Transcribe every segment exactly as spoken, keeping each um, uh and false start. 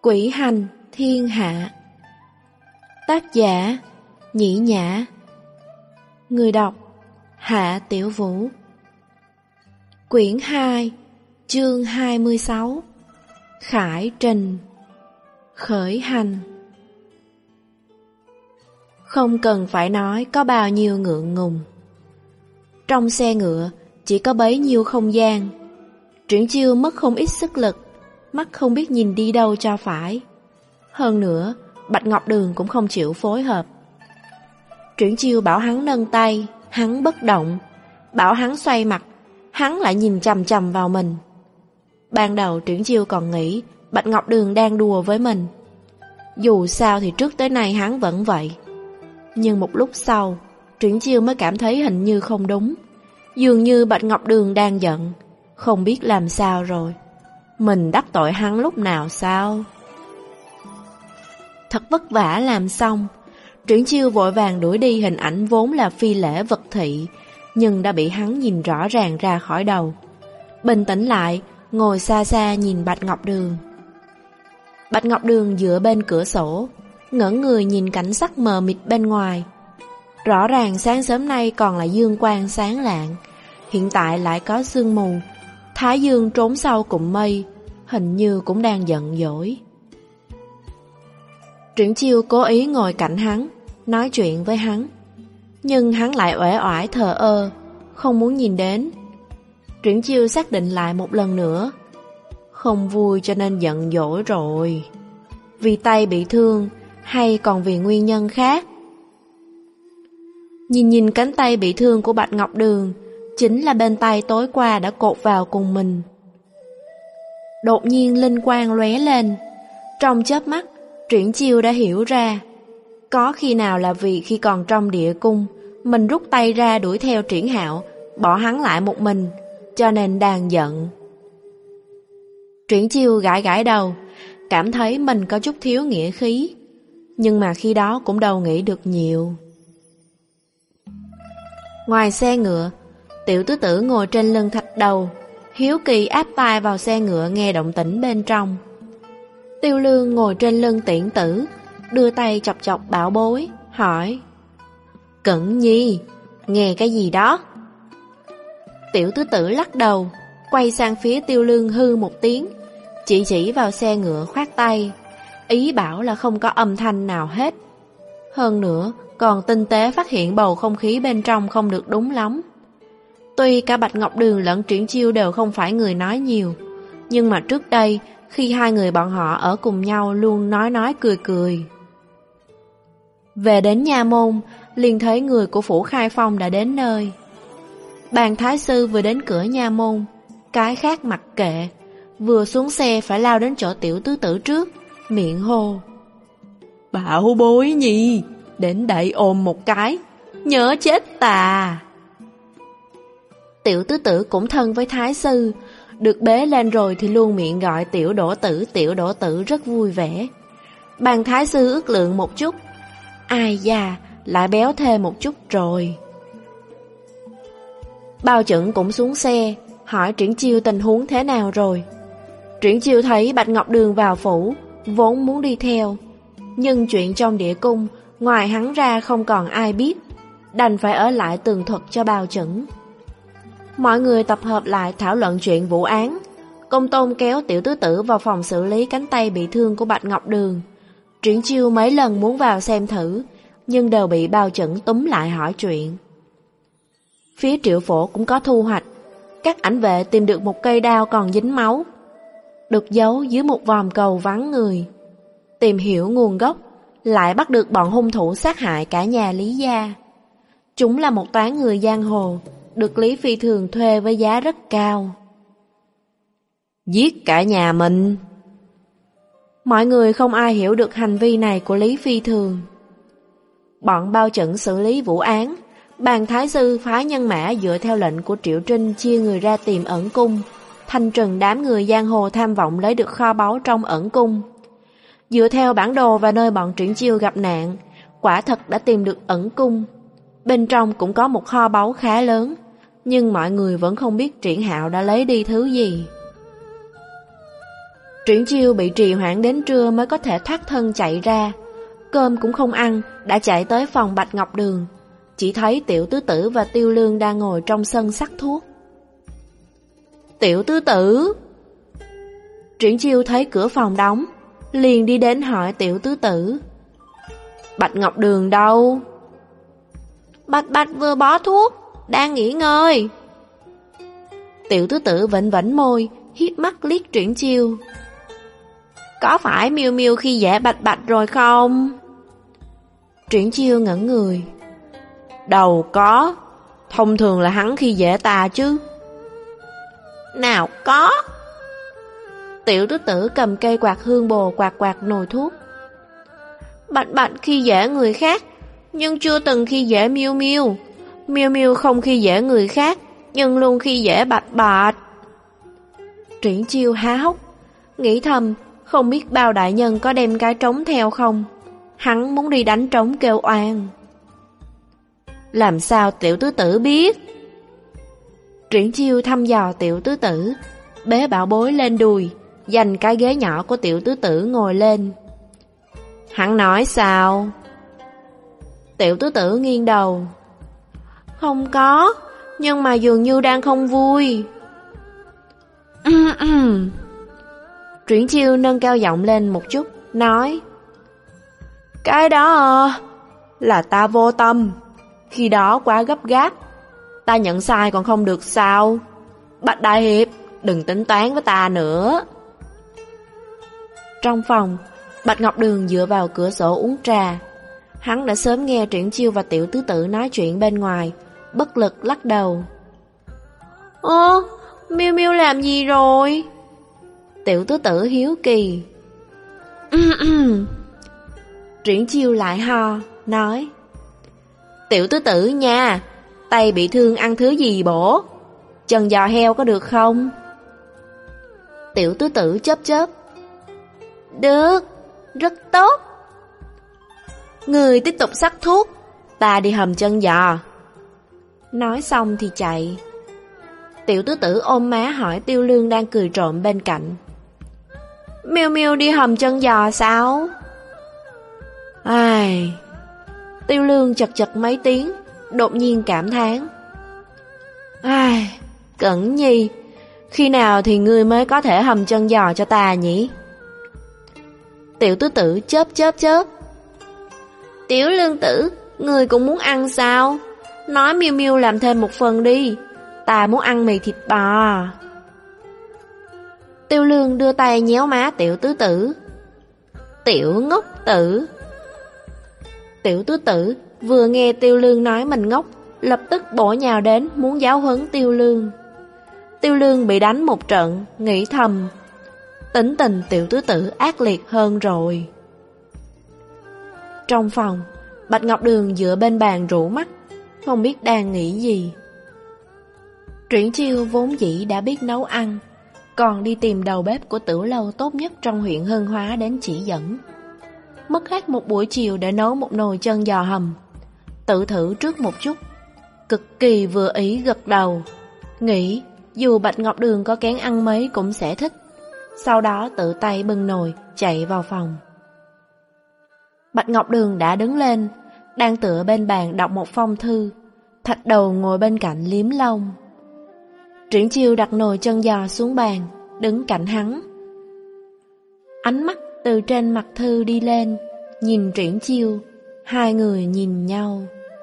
Quỷ hành thiên hạ. Tác giả Nhĩ Nhã. Người đọc Hạ Tiểu Vũ. Quyển hai, chương hai mươi sáu. Khải trình. Khởi hành. Không cần phải nói có bao nhiêu ngượng ngùng. Trong xe ngựa chỉ có bấy nhiêu không gian. Triển Chiêu mất không ít sức lực, mắt không biết nhìn đi đâu cho phải. Hơn nữa, Bạch Ngọc Đường cũng không chịu phối hợp. Triển Chiêu bảo hắn nâng tay, hắn bất động. Bảo hắn xoay mặt, hắn lại nhìn chằm chằm vào mình. Ban đầu Triển Chiêu còn nghĩ Bạch Ngọc Đường đang đùa với mình. Dù sao thì trước tới nay hắn vẫn vậy. Nhưng một lúc sau, Triển Chiêu mới cảm thấy hình như không đúng. Dường như Bạch Ngọc Đường đang giận, không biết làm sao rồi. Mình đắc tội hắn lúc nào sao? Thật vất vả làm xong, Triển Chiêu vội vàng đuổi đi hình ảnh vốn là phi lễ vật thị, nhưng đã bị hắn nhìn rõ ràng ra khỏi đầu. Bình tĩnh lại, ngồi xa xa nhìn Bạch Ngọc Đường. Bạch Ngọc Đường dựa bên cửa sổ, ngẩng người nhìn cảnh sắc mờ mịt bên ngoài. Rõ ràng sáng sớm nay còn là dương quang sáng lạng, hiện tại lại có sương mù. Thái dương trốn sau cụm mây, hình như cũng đang giận dỗi. Triển Chiêu cố ý ngồi cạnh hắn, nói chuyện với hắn, nhưng hắn lại uể oải thờ ơ, không muốn nhìn đến. Triển Chiêu xác định lại một lần nữa, không vui cho nên giận dỗi rồi. Vì tay bị thương hay còn vì nguyên nhân khác? Nhìn nhìn cánh tay bị thương của Bạch Ngọc Đường, chính là bên tay tối qua đã cột vào cùng mình. Đột nhiên linh quang lóe lên. Trong chớp mắt, Triển Chiêu đã hiểu ra. Có khi nào là vì khi còn trong địa cung, mình rút tay ra đuổi theo Triển Hạo, bỏ hắn lại một mình, cho nên đang giận. Triển Chiêu gãi gãi đầu, cảm thấy mình có chút thiếu nghĩa khí. Nhưng mà khi đó cũng đâu nghĩ được nhiều. Ngoài xe ngựa, Tiểu Tứ Tử ngồi trên lưng thạch đầu, hiếu kỳ áp tai vào xe ngựa nghe động tĩnh bên trong. Tiêu Lương ngồi trên lưng Tiễn Tử, đưa tay chọc chọc bảo bối, hỏi: Cẩn Nhi, nghe cái gì đó? Tiểu Tứ Tử lắc đầu, quay sang phía Tiêu Lương hư một tiếng, chỉ chỉ vào xe ngựa khoát tay, ý bảo là không có âm thanh nào hết. Hơn nữa, còn tinh tế phát hiện bầu không khí bên trong không được đúng lắm. Tuy cả Bạch Ngọc Đường lẫn Triển Chiêu đều không phải người nói nhiều, nhưng mà trước đây, khi hai người bọn họ ở cùng nhau luôn nói nói cười cười. Về đến nha môn, liền thấy người của Phủ Khai Phong đã đến nơi. Bàn thái sư vừa đến cửa nha môn, cái khác mặc kệ, vừa xuống xe phải lao đến chỗ Tiểu Tứ Tử trước, miệng hô: Bảo bối Nhi, đến đây ôm một cái, nhớ chết tà. Tiểu Tứ Tử cũng thân với thái sư, được bế lên rồi thì luôn miệng gọi Tiểu Đỗ Tử, Tiểu Đỗ Tử rất vui vẻ. Bàn thái sư ước lượng một chút, ai da, lại béo thêm một chút rồi. Bao Chẩn cũng xuống xe, hỏi Triển Chiêu tình huống thế nào rồi. Triển Chiêu thấy Bạch Ngọc Đường vào phủ, vốn muốn đi theo, nhưng chuyện trong địa cung, ngoài hắn ra không còn ai biết, đành phải ở lại tường thuật cho Bao Chẩn. Mọi người tập hợp lại thảo luận chuyện vụ án. Công Tôn kéo Tiểu Tứ Tử vào phòng xử lý cánh tay bị thương của Bạch Ngọc Đường. Triển Chiêu mấy lần muốn vào xem thử, nhưng đều bị Bao Chẩn túm lại hỏi chuyện. Phía Triệu Phổ cũng có thu hoạch. Các ảnh vệ tìm được một cây đao còn dính máu, được giấu dưới một vòm cầu vắng người. Tìm hiểu nguồn gốc, lại bắt được bọn hung thủ sát hại cả nhà Lý gia. Chúng là một toán người giang hồ, được Lý Phi Thường thuê với giá rất cao. Giết cả nhà mình. Mọi người không ai hiểu được hành vi này của Lý Phi Thường. Bọn Bao Chẩn xử lý vụ án, bàn thái sư phái nhân mã dựa theo lệnh của Triệu Trinh chia người ra tìm ẩn cung, thanh trừng đám người giang hồ tham vọng lấy được kho báu trong ẩn cung. Dựa theo bản đồ và nơi bọn Triển Chiêu gặp nạn, quả thật đã tìm được ẩn cung. Bên trong cũng có một kho báu khá lớn, nhưng mọi người vẫn không biết Triển Hạo đã lấy đi thứ gì. Triển Chiêu bị trì hoãn đến trưa mới có thể thoát thân chạy ra. Cơm cũng không ăn, đã chạy tới phòng Bạch Ngọc Đường. Chỉ thấy Tiểu Tứ Tử và Tiêu Lương đang ngồi trong sân sắc thuốc. Tiểu Tứ Tử! Triển Chiêu thấy cửa phòng đóng, liền đi đến hỏi Tiểu Tứ Tử. Bạch Ngọc Đường đâu? Bạch Bạch vừa bỏ thuốc, đang nghỉ ngơi. Tiểu Tứ Tử vểnh vểnh môi, hiếp mắt liếc Triển Chiêu. Có phải Miêu Miêu khi dễ Bạch Bạch rồi không? Triển Chiêu ngẩn người. Đâu có, thông thường là hắn khi dễ ta chứ. Nào có. Tiểu Tứ Tử cầm cây quạt hương bồ quạt quạt nồi thuốc. Bạch Bạch khi dễ người khác, nhưng chưa từng khi dễ Miêu Miêu. Miêu Miêu không khi dễ người khác, nhưng luôn khi dễ Bạch Bạch. Triển Chiêu há hốc, nghĩ thầm, không biết bao đại nhân có đem cái trống theo không. Hắn muốn đi đánh trống kêu oan. Làm sao Tiểu Tứ Tử biết? Triển Chiêu thăm dò Tiểu Tứ Tử, bế bảo bối lên đùi, dành cái ghế nhỏ của Tiểu Tứ Tử ngồi lên. Hắn nói sao? Tiểu Tứ Tử nghiêng đầu. Không có, nhưng mà dường như đang không vui. Triển Chiêu nâng cao giọng lên một chút, nói. Cái đó là ta vô tâm, khi đó quá gấp gáp, ta nhận sai còn không được sao? Bạch Đại Hiệp, đừng tính toán với ta nữa. Trong phòng, Bạch Ngọc Đường dựa vào cửa sổ uống trà. Hắn đã sớm nghe Triển Chiêu và Tiểu Tứ Tử nói chuyện bên ngoài, bất lực lắc đầu. Ơ, Miêu Miêu làm gì rồi? Tiểu Tứ Tử hiếu kỳ. Triển Chiêu lại ho, nói. Tiểu Tứ Tử nha, tay bị thương ăn thứ gì bổ? Chân giò heo có được không? Tiểu Tứ Tử chớp chớp. Được, rất tốt. Người tiếp tục sắc thuốc, ta đi hầm chân giò. Nói xong thì chạy. Tiểu Tứ Tử ôm má hỏi Tiêu Lương đang cười trộm bên cạnh. Miêu Miêu đi hầm chân giò sao? Ai... Tiêu Lương chật chật mấy tiếng, đột nhiên cảm thán. Ai... Cẩn Nhi, khi nào thì ngươi mới có thể hầm chân giò cho ta nhỉ? Tiểu Tứ Tử chớp chớp chớp. Tiểu Lương tử, ngươi cũng muốn ăn sao? Nói Miêu Miêu làm thêm một phần đi, ta muốn ăn mì thịt bò. Tiêu Lương đưa tay nhéo má Tiểu Tứ Tử. Tiểu ngốc tử. Tiểu Tứ Tử vừa nghe Tiêu Lương nói mình ngốc, lập tức bổ nhào đến muốn giáo huấn Tiêu Lương. Tiêu Lương bị đánh một trận, nghĩ thầm, tính tình Tiểu Tứ Tử ác liệt hơn rồi. Trong phòng, Bạch Ngọc Đường dựa bên bàn rũ mắt, không biết đang nghĩ gì. Triển Chiêu vốn dĩ đã biết nấu ăn, còn đi tìm đầu bếp của tử lâu tốt nhất trong huyện Hưng Hóa đến chỉ dẫn. Mất hết một buổi chiều để nấu một nồi chân giò hầm. Tự thử trước một chút, cực kỳ vừa ý gật đầu, nghĩ dù Bạch Ngọc Đường có kén ăn mấy cũng sẽ thích. Sau đó tự tay bưng nồi chạy vào phòng. Bạch Ngọc Đường đã đứng lên, đang tựa bên bàn đọc một phong thư. Thạch Đầu ngồi bên cạnh liếm lông. Triển Chiêu đặt nồi chân giò xuống bàn, đứng cạnh hắn. Ánh mắt từ trên mặt thư đi lên, nhìn Triển Chiêu, hai người nhìn nhau.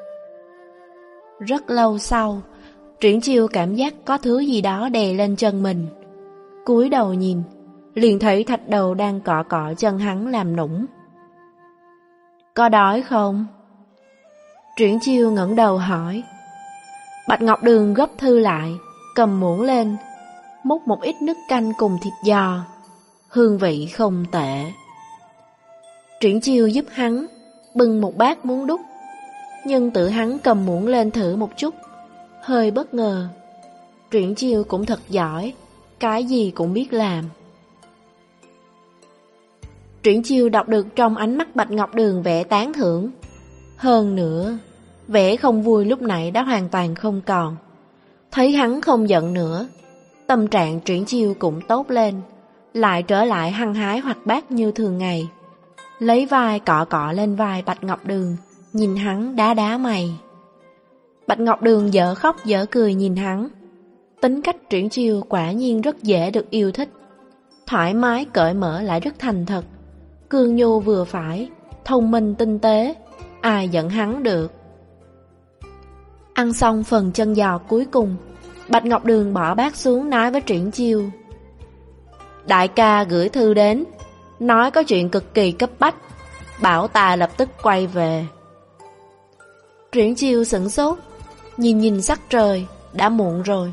Rất lâu sau, Triển Chiêu cảm giác có thứ gì đó đè lên chân mình. Cúi đầu nhìn, liền thấy Thạch Đầu đang cọ cọ chân hắn làm nũng. Có đói không? Triển Chiêu ngẩng đầu hỏi. Bạch Ngọc Đường gấp thư lại, cầm muỗng lên, múc một ít nước canh cùng thịt giò. Hương vị không tệ. Triển Chiêu giúp hắn bưng một bát muốn đút, nhưng tự hắn cầm muỗng lên thử một chút, hơi bất ngờ. Triển Chiêu cũng thật giỏi, cái gì cũng biết làm. Triển Chiêu đọc được trong ánh mắt Bạch Ngọc Đường vẻ tán thưởng. Hơn nữa, vẻ không vui lúc nãy đã hoàn toàn không còn. Thấy hắn không giận nữa, tâm trạng Triển Chiêu cũng tốt lên, lại trở lại hăng hái hoạt bát như thường ngày. Lấy vai cọ cọ lên vai Bạch Ngọc Đường, nhìn hắn đá đá mày. Bạch Ngọc Đường dở khóc dở cười nhìn hắn. Tính cách Triển Chiêu quả nhiên rất dễ được yêu thích. Thoải mái cởi mở lại rất thành thật. Cương nhu vừa phải, thông minh tinh tế, ai giận hắn được. Ăn xong phần chân giò cuối cùng, Bạch Ngọc Đường bỏ bát xuống nói với Triển Chiêu: đại ca gửi thư đến, nói có chuyện cực kỳ cấp bách, bảo ta lập tức quay về. Triển Chiêu sửng sốt, nhìn nhìn sắc trời, đã muộn rồi.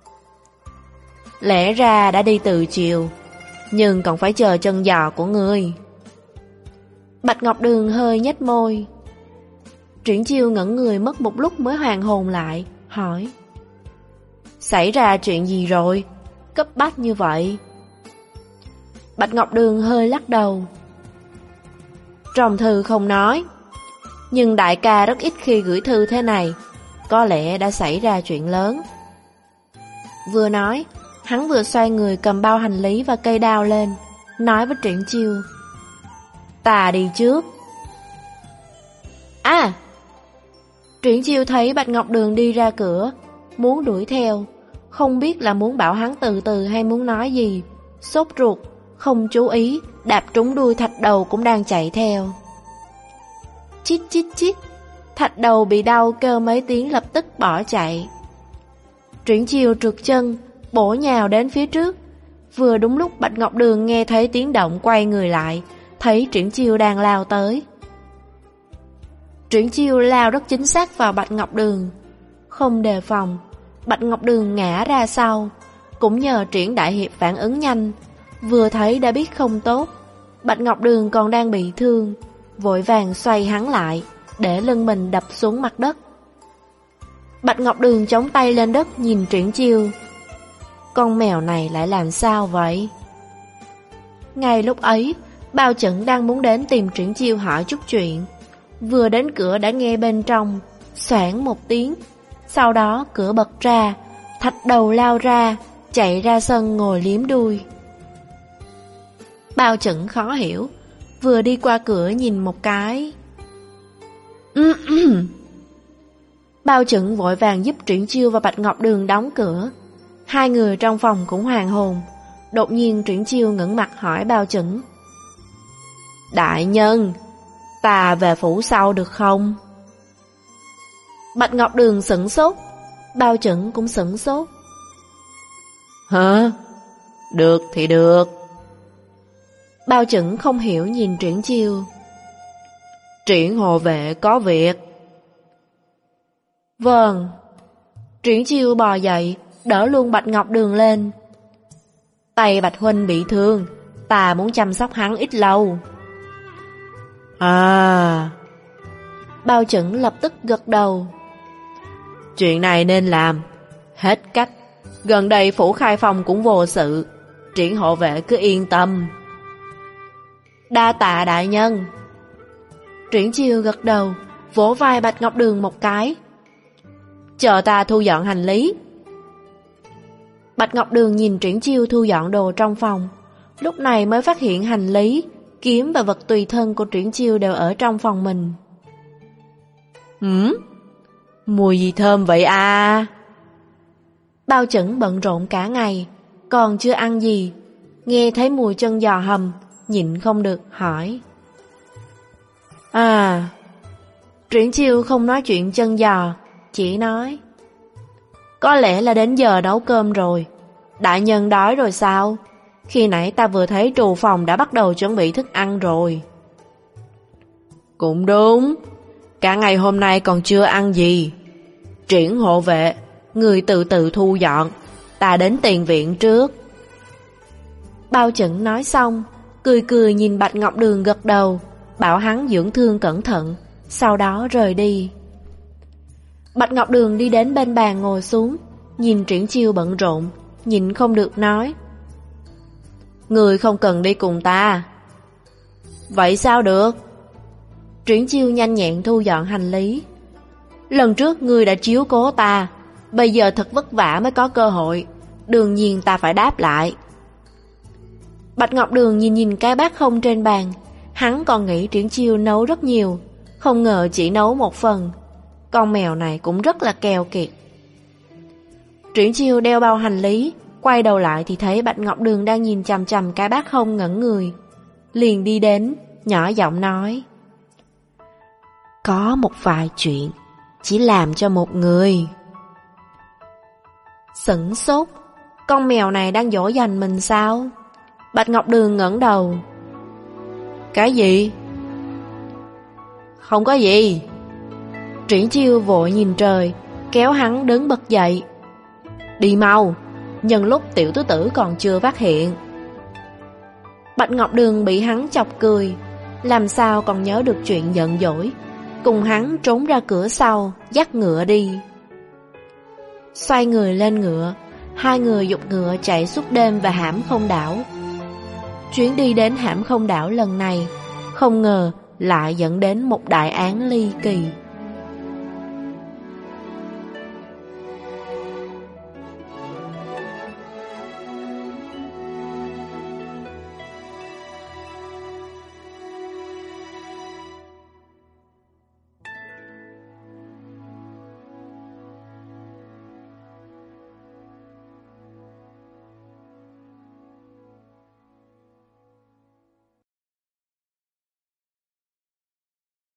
Lẽ ra đã đi từ chiều, nhưng còn phải chờ chân giò của ngươi. Bạch Ngọc Đường hơi nhếch môi. Triển Chiêu ngẩn người mất một lúc mới hoàn hồn lại, hỏi: xảy ra chuyện gì rồi, cấp bách như vậy? Bạch Ngọc Đường hơi lắc đầu. Trong thư không nói, nhưng đại ca rất ít khi gửi thư thế này, có lẽ đã xảy ra chuyện lớn. Vừa nói, hắn vừa xoay người cầm bao hành lý và cây đao lên, nói với Triển Chiêu: ta đi trước. À! Triển Chiêu thấy Bạch Ngọc Đường đi ra cửa, muốn đuổi theo, không biết là muốn bảo hắn từ từ hay muốn nói gì, sốt ruột, không chú ý, đạp trúng đuôi thạch đầu cũng đang chạy theo. Chít chít chít, thạch đầu bị đau kêu mấy tiếng lập tức bỏ chạy. Triển Chiêu trượt chân, bổ nhào đến phía trước. Vừa đúng lúc Bạch Ngọc Đường nghe thấy tiếng động quay người lại, thấy Triển Chiêu đang lao tới. Triển Chiêu lao rất chính xác vào Bạch Ngọc Đường. Không đề phòng, Bạch Ngọc Đường ngã ra sau. Cũng nhờ Triển đại hiệp phản ứng nhanh, vừa thấy đã biết không tốt. Bạch Ngọc Đường còn đang bị thương, vội vàng xoay hắn lại, để lưng mình đập xuống mặt đất. Bạch Ngọc Đường chống tay lên đất nhìn Triển Chiêu. Con mèo này lại làm sao vậy? Ngay lúc ấy, Bao Chẩn đang muốn đến tìm Triển Chiêu hỏi chút chuyện. Vừa đến cửa đã nghe bên trong xoảng một tiếng. Sau đó cửa bật ra, thạch đầu lao ra, chạy ra sân ngồi liếm đuôi. Bao Chẩn khó hiểu, vừa đi qua cửa nhìn một cái. Bao Chẩn vội vàng giúp Triển Chiêu và Bạch Ngọc Đường đóng cửa. Hai người trong phòng cũng hoàn hồn. Đột nhiên Triển Chiêu ngẩng mặt hỏi Bao Chẩn: đại nhân, ta về phủ sau được không? Bạch Ngọc Đường sửng sốt, Bao Chẩn cũng sửng sốt. Hả? Được thì được. Bao Chẩn không hiểu nhìn Triển Chiêu. Triển hộ vệ có việc. Vâng. Triển Chiêu bò dậy, đỡ luôn Bạch Ngọc Đường lên. Tay Bạch huynh bị thương, ta muốn chăm sóc hắn ít lâu. À. Bao Chẩn lập tức gật đầu. Chuyện này nên làm, hết cách. Gần đây phủ Khai Phong cũng vô sự, Triển hộ vệ cứ yên tâm. Đa tạ đại nhân. Triển Chiêu gật đầu, vỗ vai Bạch Ngọc Đường một cái. Chờ ta thu dọn hành lý. Bạch Ngọc Đường nhìn Triển Chiêu thu dọn đồ trong phòng, lúc này mới phát hiện hành lý, kiếm và vật tùy thân của Triển Chiêu đều ở trong phòng mình. Hửm? Mùi gì thơm vậy à? Bao Chẩn bận rộn cả ngày, còn chưa ăn gì, nghe thấy mùi chân giò hầm, nhịn không được hỏi. À. Triển Chiêu không nói chuyện chân giò, chỉ nói: có lẽ là đến giờ nấu cơm rồi. Đại nhân đói rồi sao? Khi nãy ta vừa thấy trù phòng đã bắt đầu chuẩn bị thức ăn rồi. Cũng đúng, cả ngày hôm nay còn chưa ăn gì. Triển hộ vệ, người từ từ thu dọn, ta đến tiền viện trước. Bao Chẩn nói xong, cười cười nhìn Bạch Ngọc Đường gật đầu, bảo hắn dưỡng thương cẩn thận, sau đó rời đi. Bạch Ngọc Đường đi đến bên bàn ngồi xuống, nhìn Triển Chiêu bận rộn, nhịn không được nói: người không cần đi cùng ta. Vậy sao được? Triển Chiêu nhanh nhẹn thu dọn hành lý. Lần trước ngươi đã chiếu cố ta, bây giờ thật vất vả mới có cơ hội, đương nhiên ta phải đáp lại. Bạch Ngọc Đường nhìn nhìn cái bát không trên bàn. Hắn còn nghĩ Triển Chiêu nấu rất nhiều, không ngờ chỉ nấu một phần. Con mèo này cũng rất là keo kiệt. Triển Chiêu đeo bao hành lý, quay đầu lại thì thấy Bạch Ngọc Đường đang nhìn chằm chằm cái bát không ngẩn người. Liền đi đến, nhỏ giọng nói: có một vài chuyện chỉ làm cho một người. Sửng sốt, con mèo này đang dỗ dành mình sao? Bạch Ngọc Đường ngẩng đầu. Cái gì? Không có gì. Triển Chiêu vội nhìn trời, kéo hắn đứng bật dậy. Đi mau, nhân lúc tiểu tứ tử còn chưa phát hiện. Bạch Ngọc Đường bị hắn chọc cười, làm sao còn nhớ được chuyện giận dỗi, cùng hắn trốn ra cửa sau, dắt ngựa đi. Xoay người lên ngựa, hai người giục ngựa chạy suốt đêm về Hãm Không đảo. Chuyến đi đến Hãm Không đảo lần này, không ngờ lại dẫn đến một đại án ly kỳ.